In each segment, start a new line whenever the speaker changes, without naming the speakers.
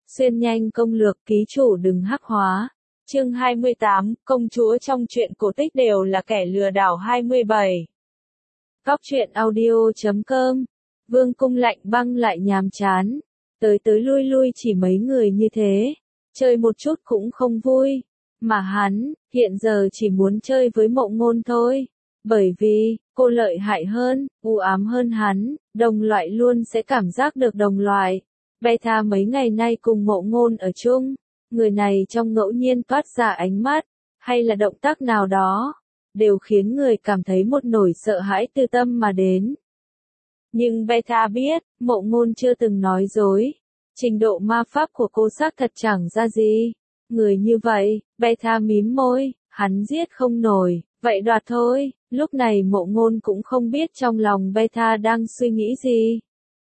Xuyên nhanh công lược ký chủ đừng hắc hóa. Chương 28, công chúa trong truyện cổ tích đều là kẻ lừa đảo 27. Góc truyện audio.com. Vương cung lạnh băng lại nhàm chán. Tới tới lui lui chỉ mấy người như thế. Chơi một chút cũng không vui. Mà hắn, hiện giờ chỉ muốn chơi với Mộ Ngôn thôi. Bởi vì, cô lợi hại hơn, u ám hơn hắn, đồng loại luôn sẽ cảm giác được đồng loại. Beta mấy ngày nay cùng Mộ Ngôn ở chung, người này trong ngẫu nhiên toát ra ánh mắt, hay là động tác nào đó, đều khiến người cảm thấy một nỗi sợ hãi từ tâm mà đến. Nhưng Beta biết, Mộ Ngôn chưa từng nói dối, trình độ ma pháp của cô xác thật chẳng ra gì. Người như vậy, Beta mím môi, hắn giết không nổi, vậy đoạt thôi. Lúc này Mộ Ngôn cũng không biết trong lòng Beta đang suy nghĩ gì.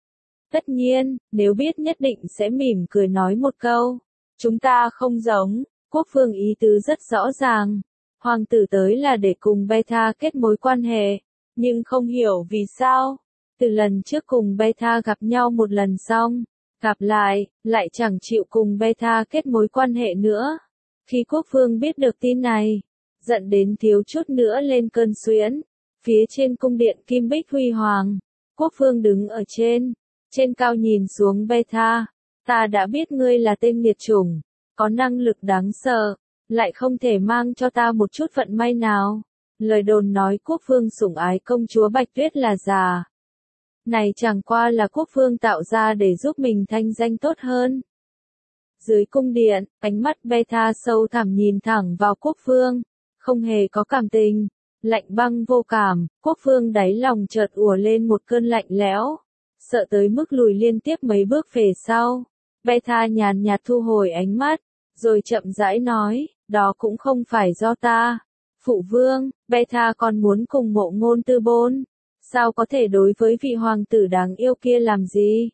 Tất nhiên, nếu biết nhất định sẽ mỉm cười nói một câu. Chúng ta không giống, Quốc Vương ý tứ rất rõ ràng. Hoàng tử tới là để cùng Beta kết mối quan hệ, nhưng không hiểu vì sao. Từ lần trước cùng Beta gặp nhau một lần xong, gặp lại chẳng chịu cùng Beta kết mối quan hệ nữa. Khi Quốc Vương biết được tin này, giận đến thiếu chút nữa lên cơn suyễn. Phía trên cung điện Kim Bích Huy Hoàng, Quốc Vương đứng ở trên cao nhìn xuống Beta. Ta đã biết ngươi là tên nghiệt chủng, có năng lực đáng sợ, lại không thể mang cho ta một chút vận may nào. Lời đồn nói Quốc Vương sủng ái công chúa Bạch Tuyết là giả. Này chẳng qua là Quốc Vương tạo ra để giúp mình thanh danh tốt hơn. Dưới cung điện, ánh mắt Beta sâu thẳm nhìn thẳng vào Quốc Vương, không hề có cảm tình, lạnh băng vô cảm. Quốc Vương đáy lòng chợt ùa lên một cơn lạnh lẽo, sợ tới mức lùi liên tiếp mấy bước về sau. Beta nhàn nhạt thu hồi ánh mắt, rồi chậm rãi nói, đó cũng không phải do ta. Phụ vương, Beta còn muốn cùng Mộ Ngôn tư bôn, sao có thể đối với vị hoàng tử đáng yêu kia làm gì?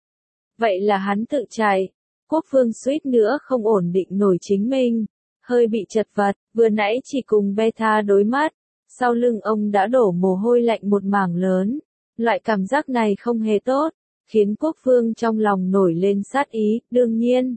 Vậy là hắn tự chạy. Quốc Vương suýt nữa không ổn định nổi chính mình, hơi bị chật vật, vừa nãy chỉ cùng Beta đối mắt, sau lưng ông đã đổ mồ hôi lạnh một mảng lớn. Loại cảm giác này không hề tốt, khiến Quốc Vương trong lòng nổi lên sát ý. Đương nhiên,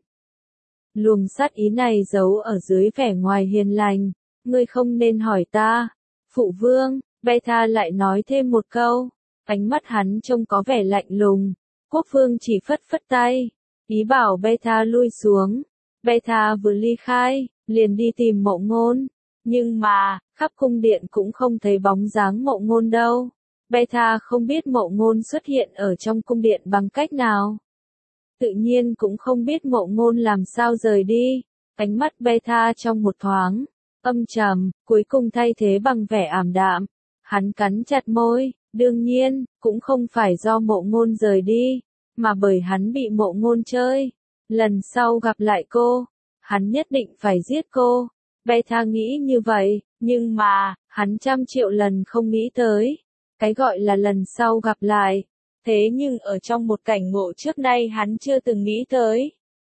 luồng sát ý này giấu ở dưới vẻ ngoài hiền lành. Ngươi không nên hỏi ta. Phụ vương, Beta lại nói thêm một câu. Ánh mắt hắn trông có vẻ lạnh lùng. Quốc Vương chỉ phất phất tay, ý bảo Beta lui xuống. Beta vừa ly khai, liền đi tìm Mộ Ngôn. Nhưng mà, khắp cung điện cũng không thấy bóng dáng Mộ Ngôn đâu. Beta không biết Mộ Ngôn xuất hiện ở trong cung điện bằng cách nào. Tự nhiên cũng không biết Mộ Ngôn làm sao rời đi. Ánh mắt Beta trong một thoáng âm trầm, cuối cùng thay thế bằng vẻ ảm đạm. Hắn cắn chặt môi, đương nhiên, cũng không phải do Mộ Ngôn rời đi, mà bởi hắn bị Mộ Ngôn chơi. Lần sau gặp lại cô, hắn nhất định phải giết cô. Beta nghĩ như vậy, nhưng mà, hắn trăm triệu lần không nghĩ tới. Cái gọi là lần sau gặp lại, thế nhưng ở trong một cảnh ngộ trước nay hắn chưa từng nghĩ tới.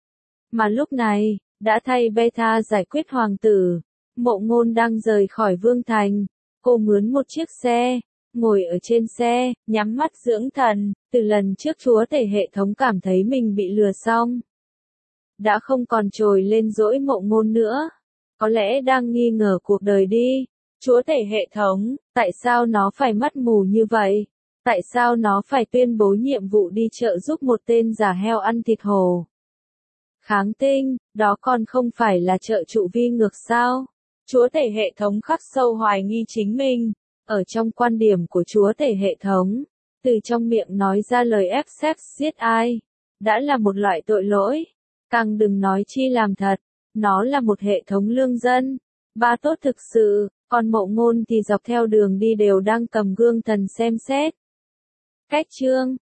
Mà lúc này, đã thay Beta giải quyết hoàng tử, Mộ Ngôn đang rời khỏi Vương Thành. Cô mướn một chiếc xe, ngồi ở trên xe, nhắm mắt dưỡng thần. Từ lần trước chúa tể hệ thống cảm thấy mình bị lừa xong, đã không còn trồi lên dỗi Mộ Ngôn nữa. Có lẽ đang nghi ngờ cuộc đời đi. Chúa tể hệ thống, tại sao nó phải mắt mù như vậy? Tại sao nó phải tuyên bố nhiệm vụ đi trợ giúp một tên giả heo ăn thịt hổ? Kháng tinh, đó còn không phải là trợ trụ vi ngược sao? Chúa tể hệ thống khắc sâu hoài nghi chính mình. Ở trong quan điểm của chúa tể hệ thống, từ trong miệng nói ra lời ép sex giết ai, đã là một loại tội lỗi. Càng đừng nói chi làm thật, nó là một hệ thống lương dân. Ba tốt thực sự. Còn Mộ Ngôn thì dọc theo đường đi đều đang cầm gương thần xem xét. Cách chương